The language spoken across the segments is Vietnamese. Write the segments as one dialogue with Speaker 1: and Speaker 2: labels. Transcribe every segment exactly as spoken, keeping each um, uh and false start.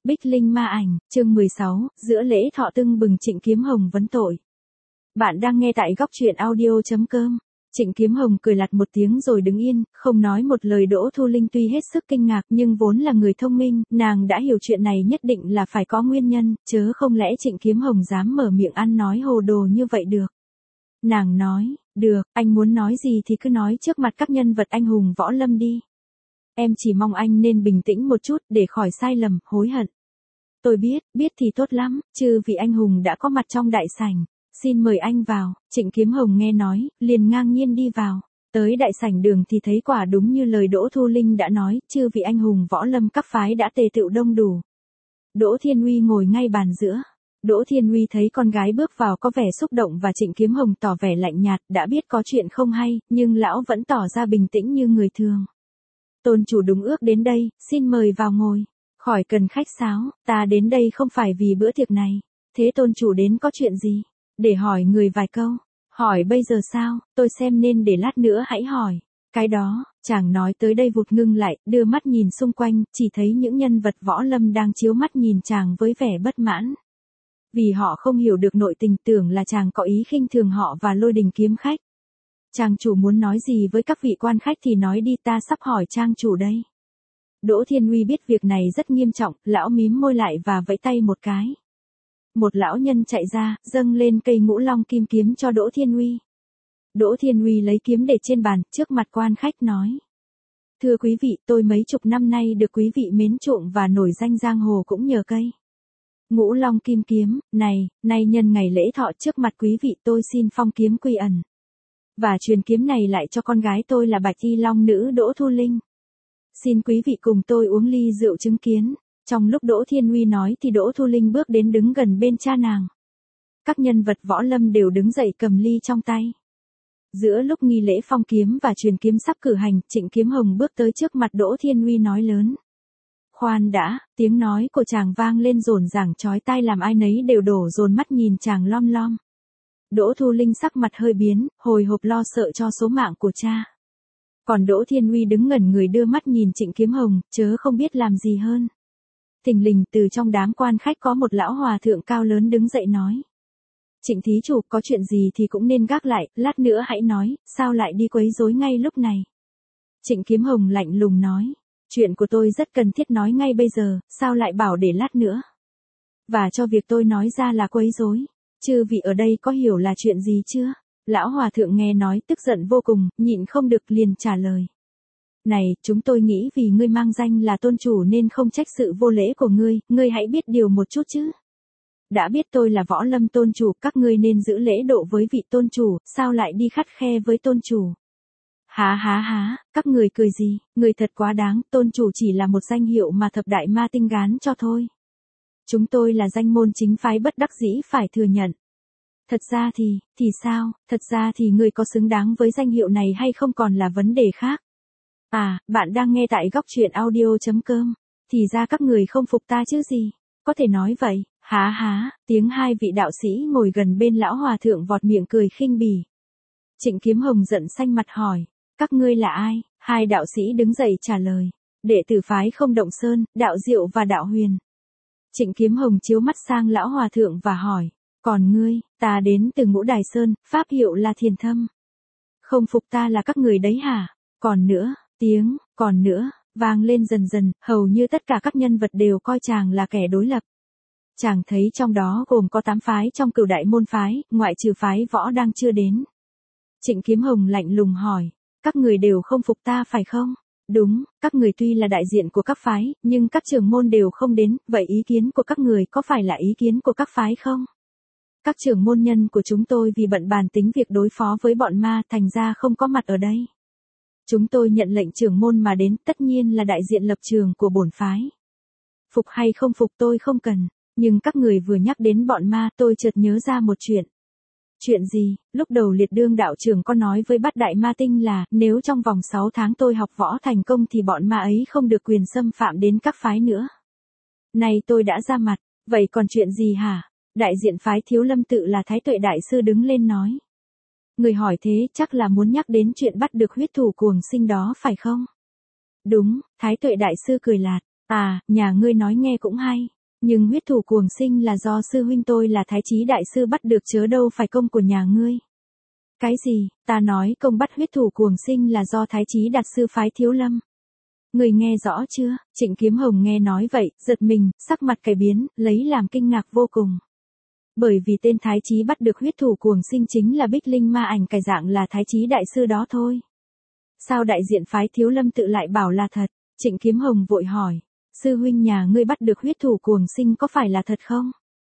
Speaker 1: Bích Linh ma ảnh, chương mười sáu, giữa lễ thọ tưng bừng Trịnh Kiếm Hồng vấn tội. Bạn đang nghe tại góc truyện audio chấm com. Trịnh Kiếm Hồng cười lạt một tiếng rồi đứng yên, không nói một lời. Đỗ Thu Linh tuy hết sức kinh ngạc nhưng vốn là người thông minh, nàng đã hiểu chuyện này nhất định là phải có nguyên nhân, chớ không lẽ Trịnh Kiếm Hồng dám mở miệng ăn nói hồ đồ như vậy được. Nàng nói, được, anh muốn nói gì thì cứ nói trước mặt các nhân vật anh hùng võ lâm đi. Em chỉ mong anh nên bình tĩnh một chút để khỏi sai lầm, hối hận. Tôi biết, biết thì tốt lắm, chứ vì anh hùng đã có mặt trong đại sảnh. Xin mời anh vào. Trịnh Kiếm Hồng nghe nói, liền ngang nhiên đi vào. Tới đại sảnh đường thì thấy quả đúng như lời Đỗ Thu Linh đã nói, chư vị anh hùng võ lâm các phái đã tề tựu đông đủ. Đỗ Thiên Uy ngồi ngay bàn giữa. Đỗ Thiên Uy thấy con gái bước vào có vẻ xúc động và Trịnh Kiếm Hồng tỏ vẻ lạnh nhạt, đã biết có chuyện không hay, nhưng lão vẫn tỏ ra bình tĩnh như người thường. Tôn chủ đúng ước đến đây, xin mời vào ngồi. Khỏi cần khách sáo, ta đến đây không phải vì bữa tiệc này. Thế tôn chủ đến có chuyện gì? Để hỏi người vài câu. Hỏi bây giờ sao, tôi xem nên để lát nữa hãy hỏi. Cái đó, chàng nói tới đây vụt ngưng lại, đưa mắt nhìn xung quanh, chỉ thấy những nhân vật võ lâm đang chiếu mắt nhìn chàng với vẻ bất mãn. Vì họ không hiểu được nội tình, tưởng là chàng có ý khinh thường họ và lôi đình kiếm khách. Trang chủ muốn nói gì với các vị quan khách thì nói đi, ta sắp hỏi trang chủ đây. Đỗ Thiên Uy biết việc này rất nghiêm trọng, lão mím môi lại và vẫy tay một cái. Một lão nhân chạy ra, dâng lên cây ngũ long kim kiếm cho Đỗ Thiên Uy. Đỗ Thiên Uy lấy kiếm để trên bàn, trước mặt quan khách nói. Thưa quý vị, tôi mấy chục năm nay được quý vị mến chuộng và nổi danh giang hồ cũng nhờ cây ngũ long kim kiếm, này, nay nhân ngày lễ thọ trước mặt quý vị tôi xin phong kiếm quy ẩn. Và truyền kiếm này lại cho con gái tôi là Bạch Y Long nữ Đỗ Thu Linh. Xin quý vị cùng tôi uống ly rượu chứng kiến. Trong lúc Đỗ Thiên Uy nói thì Đỗ Thu Linh bước đến đứng gần bên cha nàng. Các nhân vật võ lâm đều đứng dậy cầm ly trong tay. Giữa lúc nghi lễ phong kiếm và truyền kiếm sắp cử hành, Trịnh Kiếm Hồng bước tới trước mặt Đỗ Thiên Uy nói lớn. Khoan đã, tiếng nói của chàng vang lên rồn ràng chói tai làm ai nấy đều đổ dồn mắt nhìn chàng lom lom. Đỗ Thu Linh sắc mặt hơi biến, hồi hộp lo sợ cho số mạng của cha. Còn Đỗ Thiên Uy đứng ngẩn người đưa mắt nhìn Trịnh Kiếm Hồng, chớ không biết làm gì hơn. Thình lình từ trong đám quan khách có một lão hòa thượng cao lớn đứng dậy nói. Trịnh thí chủ, có chuyện gì thì cũng nên gác lại, lát nữa hãy nói, sao lại đi quấy rối ngay lúc này. Trịnh Kiếm Hồng lạnh lùng nói. Chuyện của tôi rất cần thiết nói ngay bây giờ, sao lại bảo để lát nữa. Và cho việc tôi nói ra là quấy rối. Chư vị ở đây có hiểu là chuyện gì chưa? Lão hòa thượng nghe nói tức giận vô cùng, nhịn không được liền trả lời. Này, chúng tôi nghĩ vì ngươi mang danh là tôn chủ nên không trách sự vô lễ của ngươi, ngươi hãy biết điều một chút chứ. Đã biết tôi là võ lâm tôn chủ, các ngươi nên giữ lễ độ với vị tôn chủ, sao lại đi khắt khe với tôn chủ. Há há há, các người cười gì, người thật quá đáng, tôn chủ chỉ là một danh hiệu mà thập đại ma tinh gán cho thôi. Chúng tôi là danh môn chính phái bất đắc dĩ phải thừa nhận. Thật ra thì, thì sao, thật ra thì người có xứng đáng với danh hiệu này hay không còn là vấn đề khác. À, bạn đang nghe tại góc truyện audio chấm com, thì ra các người không phục ta chứ gì, có thể nói vậy, há há, tiếng hai vị đạo sĩ ngồi gần bên lão hòa thượng vọt miệng cười khinh bỉ. Trịnh Kiếm Hồng giận xanh mặt hỏi, các ngươi là ai? Hai đạo sĩ đứng dậy trả lời, đệ tử phái Không Động Sơn, đạo Diệu và đạo Huyền. Trịnh Kiếm Hồng chiếu mắt sang lão hòa thượng và hỏi, còn ngươi, ta đến từ Ngũ Đài Sơn, pháp hiệu là Thiền Thâm. Không phục ta là các người đấy hả? Còn nữa, tiếng, còn nữa, vang lên dần dần, hầu như tất cả các nhân vật đều coi chàng là kẻ đối lập. Chàng thấy trong đó gồm có tám phái trong Cửu Đại môn phái, ngoại trừ phái võ đang chưa đến. Trịnh Kiếm Hồng lạnh lùng hỏi, các người đều không phục ta phải không? Đúng, các người tuy là đại diện của các phái, nhưng các trưởng môn đều không đến, vậy ý kiến của các người có phải là ý kiến của các phái không? Các trưởng môn nhân của chúng tôi vì bận bàn tính việc đối phó với bọn ma thành ra không có mặt ở đây. Chúng tôi nhận lệnh trưởng môn mà đến, tất nhiên là đại diện lập trường của bổn phái. Phục hay không phục tôi không cần, nhưng các người vừa nhắc đến bọn ma tôi chợt nhớ ra một chuyện. Chuyện gì? Lúc đầu Liệt Đương đạo trưởng có nói với Bát Đại Ma Tinh là nếu trong vòng sáu tháng tôi học võ thành công thì bọn ma ấy không được quyền xâm phạm đến các phái nữa. Này tôi đã ra mặt, vậy còn chuyện gì hả? Đại diện phái Thiếu Lâm tự là Thái Tuệ Đại Sư đứng lên nói. Người hỏi thế chắc là muốn nhắc đến chuyện bắt được huyết thủ cuồng sinh đó phải không? Đúng, Thái Tuệ Đại Sư cười lạt. À, nhà ngươi nói nghe cũng hay. Nhưng huyết thủ cuồng sinh là do sư huynh tôi là Thái Chí đại sư bắt được chớ đâu phải công của nhà ngươi. Cái gì, ta nói công bắt huyết thủ cuồng sinh là do Thái Chí đạt sư phái Thiếu Lâm. Người nghe rõ chưa? Trịnh Kiếm Hồng nghe nói vậy, giật mình, sắc mặt cải biến, lấy làm kinh ngạc vô cùng. Bởi vì tên Thái Chí bắt được huyết thủ cuồng sinh chính là Bích Linh ma ảnh cải dạng là Thái Chí đại sư đó thôi. Sao đại diện phái Thiếu Lâm tự lại bảo là thật? Trịnh Kiếm Hồng vội hỏi, sư huynh nhà ngươi bắt được huyết thủ cuồng sinh có phải là thật không?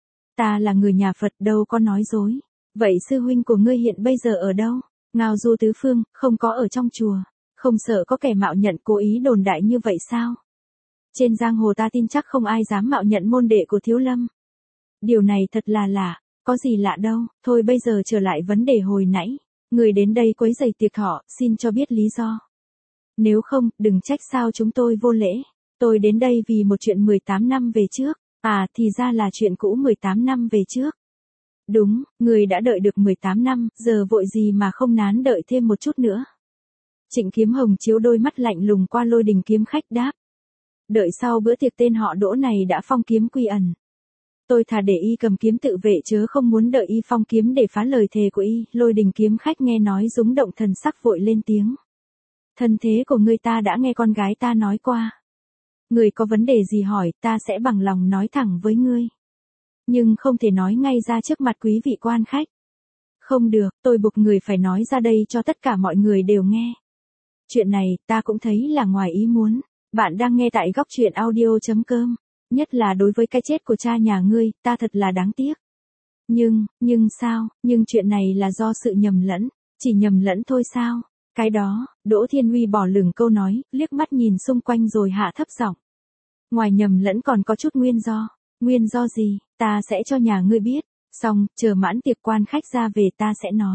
Speaker 1: Ta là người nhà Phật đâu có nói dối. Vậy sư huynh của ngươi hiện bây giờ ở đâu? Ngao du tứ phương, không có ở trong chùa. Không sợ có kẻ mạo nhận cố ý đồn đại như vậy sao? Trên giang hồ ta tin chắc không ai dám mạo nhận môn đệ của Thiếu Lâm. Điều này thật là lạ, có gì lạ đâu, thôi bây giờ trở lại vấn đề hồi nãy. Người đến đây quấy rầy tiệc họ, xin cho biết lý do. Nếu không, đừng trách sao chúng tôi vô lễ. Tôi đến đây vì một chuyện mười tám năm về trước. À, thì ra là chuyện cũ mười tám năm về trước. Đúng, người đã đợi được mười tám năm, giờ vội gì mà không nán đợi thêm một chút nữa. Trịnh Kiếm Hồng chiếu đôi mắt lạnh lùng qua Lôi Đình kiếm khách đáp. Đợi sau bữa tiệc tên họ Đỗ này đã phong kiếm quy ẩn. Tôi thà để y cầm kiếm tự vệ chớ không muốn đợi y phong kiếm để phá lời thề của y. Lôi Đình kiếm khách nghe nói rúng động thần sắc vội lên tiếng. Thân thế của ngươi ta đã nghe con gái ta nói qua. Người có vấn đề gì hỏi ta sẽ bằng lòng nói thẳng với ngươi. Nhưng không thể nói ngay ra trước mặt quý vị quan khách. Không được, tôi buộc người phải nói ra đây cho tất cả mọi người đều nghe. Chuyện này ta cũng thấy là ngoài ý muốn. Bạn đang nghe tại góc truyện audio chấm com. Nhất là đối với cái chết của cha nhà ngươi, ta thật là đáng tiếc. Nhưng, nhưng sao, nhưng chuyện này là do sự nhầm lẫn, chỉ nhầm lẫn thôi sao? Cái đó, Đỗ Thiên Huy bỏ lửng câu nói, liếc mắt nhìn xung quanh rồi hạ thấp giọng. Ngoài nhầm lẫn còn có chút nguyên do. Nguyên do gì, ta sẽ cho nhà ngươi biết. Xong, chờ mãn tiệc quan khách ra về ta sẽ nói.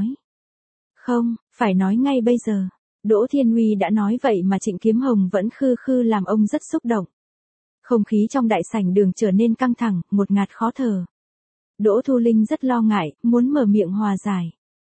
Speaker 1: Không, phải nói ngay bây giờ. Đỗ Thiên Huy đã nói vậy mà Trịnh Kiếm Hồng vẫn khư khư làm ông rất xúc động. Không khí trong đại sảnh đường trở nên căng thẳng, một ngạt khó thở. Đỗ Thu Linh rất lo ngại, muốn mở miệng hòa giải.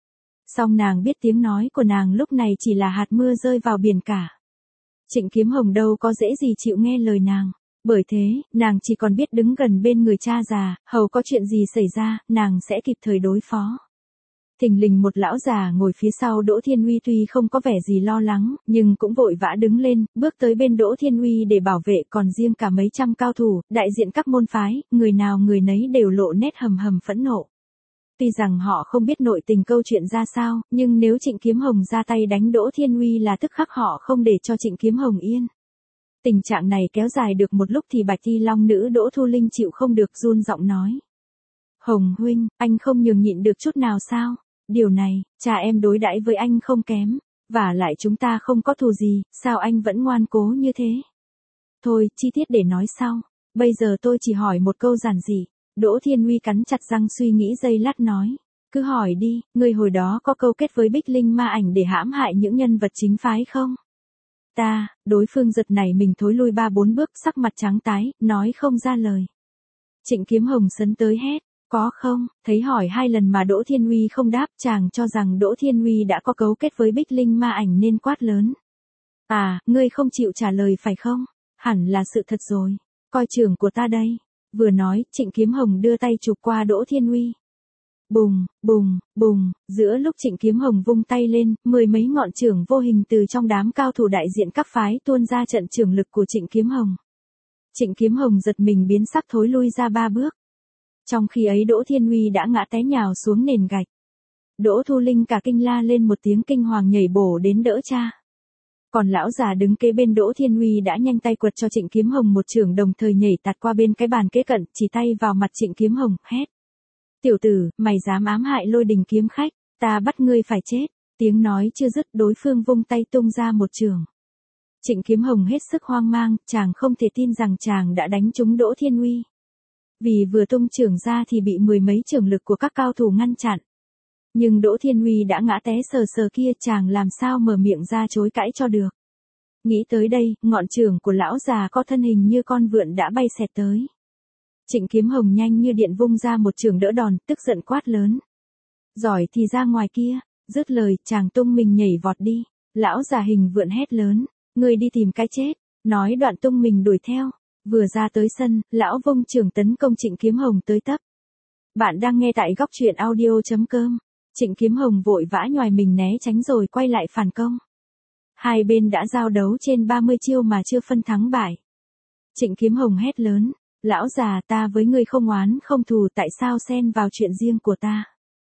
Speaker 1: Song nàng biết tiếng nói của nàng lúc này chỉ là hạt mưa rơi vào biển cả. Trịnh Kiếm Hồng đâu có dễ gì chịu nghe lời nàng. Bởi thế, nàng chỉ còn biết đứng gần bên người cha già, hầu có chuyện gì xảy ra, nàng sẽ kịp thời đối phó. Thình lình một lão già ngồi phía sau Đỗ Thiên Huy tuy không có vẻ gì lo lắng, nhưng cũng vội vã đứng lên, bước tới bên Đỗ Thiên Huy để bảo vệ, còn riêng cả mấy trăm cao thủ, đại diện các môn phái, người nào người nấy đều lộ nét hầm hầm phẫn nộ. Tuy rằng họ không biết nội tình câu chuyện ra sao, nhưng nếu Trịnh Kiếm Hồng ra tay đánh Đỗ Thiên Huy là tức khắc họ không để cho Trịnh Kiếm Hồng yên. Tình trạng này kéo dài được một lúc thì Bạch Thi Long nữ Đỗ Thu Linh chịu không được run giọng nói. Hồng huynh, anh không nhường nhịn được chút nào sao? Điều này, cha em đối đãi với anh không kém, và lại chúng ta không có thù gì, sao anh vẫn ngoan cố như thế? Thôi, chi tiết để nói sau, bây giờ tôi chỉ hỏi một câu giản dị. Đỗ Thiên Huy cắn chặt răng suy nghĩ giây lát nói. Cứ hỏi đi, người hồi đó có câu kết với Bích Linh ma ảnh để hãm hại những nhân vật chính phái không? Ta, đối phương giật nảy mình thối lui ba bốn bước, sắc mặt trắng tái, nói không ra lời. Trịnh Kiếm Hồng sấn tới hét. Có không, thấy hỏi hai lần mà Đỗ Thiên Huy không đáp, chàng cho rằng Đỗ Thiên Huy đã có cấu kết với Bích Linh ma ảnh nên quát lớn. À, ngươi không chịu trả lời phải không? Hẳn là sự thật rồi. Coi trưởng của ta đây. Vừa nói, Trịnh Kiếm Hồng đưa tay chụp qua Đỗ Thiên Huy. Bùng, bùng, bùng, giữa lúc Trịnh Kiếm Hồng vung tay lên, mười mấy ngọn chưởng vô hình từ trong đám cao thủ đại diện các phái tuôn ra trận chưởng lực của Trịnh Kiếm Hồng. Trịnh Kiếm Hồng giật mình biến sắc thối lui ra ba bước. Trong khi ấy Đỗ Thiên Huy đã ngã té nhào xuống nền gạch. Đỗ Thu Linh cả kinh la lên một tiếng kinh hoàng nhảy bổ đến đỡ cha. Còn lão già đứng kế bên Đỗ Thiên Huy đã nhanh tay quật cho Trịnh Kiếm Hồng một chưởng đồng thời nhảy tạt qua bên cái bàn kế cận, chỉ tay vào mặt Trịnh Kiếm Hồng, hét. Tiểu tử, mày dám ám hại Lôi Đình kiếm khách, ta bắt ngươi phải chết. Tiếng nói chưa dứt đối phương vung tay tung ra một chưởng. Trịnh Kiếm Hồng hết sức hoang mang, chàng không thể tin rằng chàng đã đánh trúng Đỗ Thiên Huy. Vì vừa tung chưởng ra thì bị mười mấy chưởng lực của các cao thủ ngăn chặn. Nhưng Đỗ Thiên Huy đã ngã té sờ sờ kia, chàng làm sao mở miệng ra chối cãi cho được. Nghĩ tới đây, ngọn chưởng của lão già có thân hình như con vượn đã bay xẹt tới. Trịnh Kiếm Hồng nhanh như điện vung ra một chưởng đỡ đòn, tức giận quát lớn. Giỏi thì ra ngoài kia, dứt lời, chàng tung mình nhảy vọt đi. Lão già hình vượn hét lớn, ngươi đi tìm cái chết, nói đoạn tung mình đuổi theo. Vừa ra tới sân, lão vông trưởng tấn công Trịnh Kiếm Hồng tới tấp. Bạn đang nghe tại góc truyện audio.com. Trịnh Kiếm Hồng vội vã nhoài mình né tránh rồi quay lại phản công. Hai bên đã giao đấu trên ba mươi chiêu mà chưa phân thắng bại. Trịnh Kiếm Hồng hét lớn, lão già, ta với ngươi không oán không thù, tại sao xen vào chuyện riêng của ta?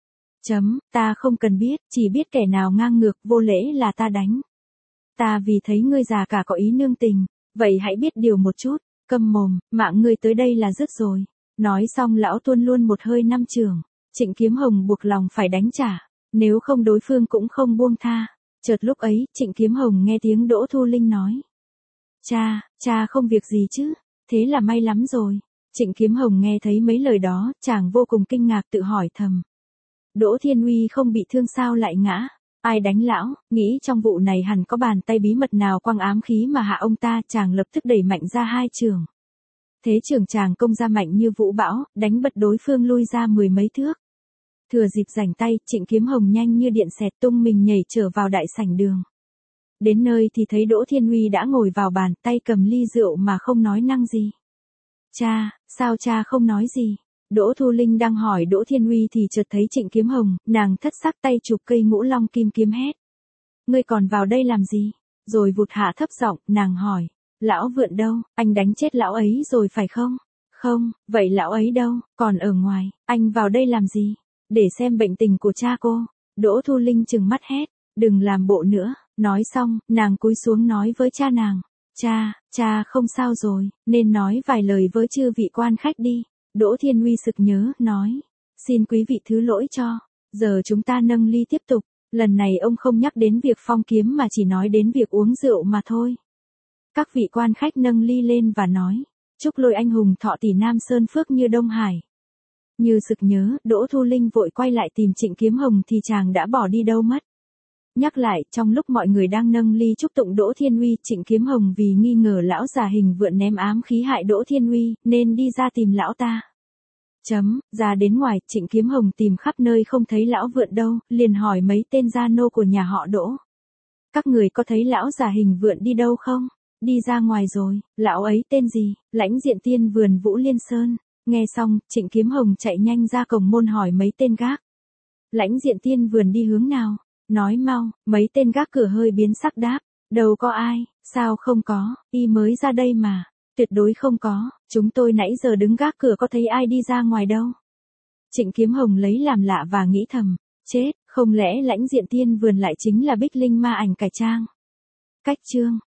Speaker 1: Chấm, ta không cần biết, chỉ biết kẻ nào ngang ngược vô lễ là ta đánh. Ta vì thấy ngươi già cả có ý nương tình, vậy hãy biết điều một chút, câm mồm, mạng ngươi tới đây là dứt rồi. Nói xong lão tuôn luôn một hơi năm chưởng. Trịnh Kiếm Hồng buộc lòng phải đánh trả, nếu không đối phương cũng không buông tha. Chợt lúc ấy, Trịnh Kiếm Hồng nghe tiếng Đỗ Thu Linh nói. Cha, cha không việc gì chứ, thế là may lắm rồi. Trịnh Kiếm Hồng nghe thấy mấy lời đó, chàng vô cùng kinh ngạc tự hỏi thầm. Đỗ Thiên Uy không bị thương sao lại ngã? Ai đánh lão? Nghĩ trong vụ này hẳn có bàn tay bí mật nào quăng ám khí mà hạ ông ta, chàng lập tức đẩy mạnh ra hai trường. Thế trường chàng công ra mạnh như vũ bão, đánh bật đối phương lui ra mười mấy thước. Thừa dịp rảnh tay, Trịnh Kiếm Hồng nhanh như điện xẹt tung mình nhảy trở vào đại sảnh đường. Đến nơi thì thấy Đỗ Thiên Uy đã ngồi vào bàn, tay cầm ly rượu mà không nói năng gì. Cha, sao cha không nói gì? Đỗ Thu Linh đang hỏi Đỗ Thiên Uy thì chợt thấy Trịnh Kiếm Hồng, nàng thất sắc tay chụp cây ngũ long kim kiếm hét. Ngươi còn vào đây làm gì? Rồi vụt hạ thấp giọng, nàng hỏi. Lão Vượn đâu? Anh đánh chết lão ấy rồi phải không? Không, vậy lão ấy đâu? Còn ở ngoài, anh vào đây làm gì? Để xem bệnh tình của cha cô. Đỗ Thu Linh trừng mắt hét. Đừng làm bộ nữa. Nói xong, nàng cúi xuống nói với cha nàng. Cha, cha không sao rồi, nên nói vài lời với chư vị quan khách đi. Đỗ Thiên Uy sực nhớ, nói. Xin quý vị thứ lỗi cho. Giờ chúng ta nâng ly tiếp tục. Lần này ông không nhắc đến việc phong kiếm mà chỉ nói đến việc uống rượu mà thôi. Các vị quan khách nâng ly lên và nói. Chúc Lôi anh hùng thọ tỷ Nam Sơn Phước như Đông Hải. Như sực nhớ, Đỗ Thu Linh vội quay lại tìm Trịnh Kiếm Hồng thì chàng đã bỏ đi đâu mất. Nhắc lại, trong lúc mọi người đang nâng ly chúc tụng Đỗ Thiên Uy, Trịnh Kiếm Hồng vì nghi ngờ lão già hình vượn ném ám khí hại Đỗ Thiên Uy, nên đi ra tìm lão ta. Chấm, ra đến ngoài, Trịnh Kiếm Hồng tìm khắp nơi không thấy lão vượn đâu, liền hỏi mấy tên gia nô của nhà họ Đỗ. Các người có thấy lão già hình vượn đi đâu không? Đi ra ngoài rồi, lão ấy tên gì? Lãnh Diện Tiên Vườn Vũ Liên Sơn. Nghe xong, Trịnh Kiếm Hồng chạy nhanh ra cổng môn hỏi mấy tên gác. Lãnh Diện Tiên Vườn đi hướng nào? Nói mau, mấy tên gác cửa hơi biến sắc đáp. Đâu có ai, sao không có, y mới ra đây mà. Tuyệt đối không có, chúng tôi nãy giờ đứng gác cửa có thấy ai đi ra ngoài đâu. Trịnh Kiếm Hồng lấy làm lạ và nghĩ thầm. Chết, không lẽ Lãnh Diện Tiên Vườn lại chính là Bích Linh ma ảnh cải trang? Cách chương.